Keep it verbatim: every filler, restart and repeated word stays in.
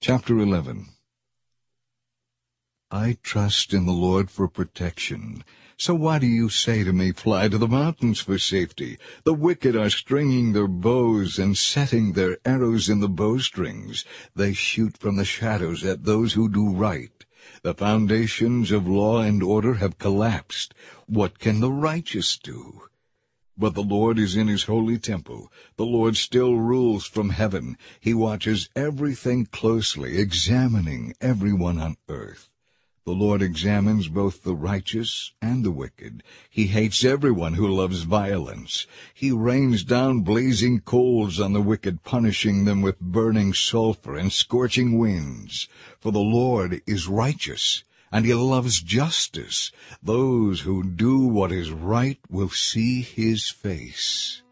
Chapter eleven. I trust in the Lord for protection. So why do you say to me, fly to the mountains for safety? The wicked are stringing their bows and setting their arrows in the bowstrings. They shoot from the shadows at those who do right. The foundations of law and order have collapsed. What can the righteous do? But the Lord is in his holy temple. The Lord still rules from heaven. He watches everything closely, examining everyone on earth. The Lord examines both the righteous and the wicked. He hates everyone who loves violence. He rains down blazing coals on the wicked, punishing them with burning sulfur and scorching winds. For the Lord is righteous, and he loves justice. Those who do what is right will see his face.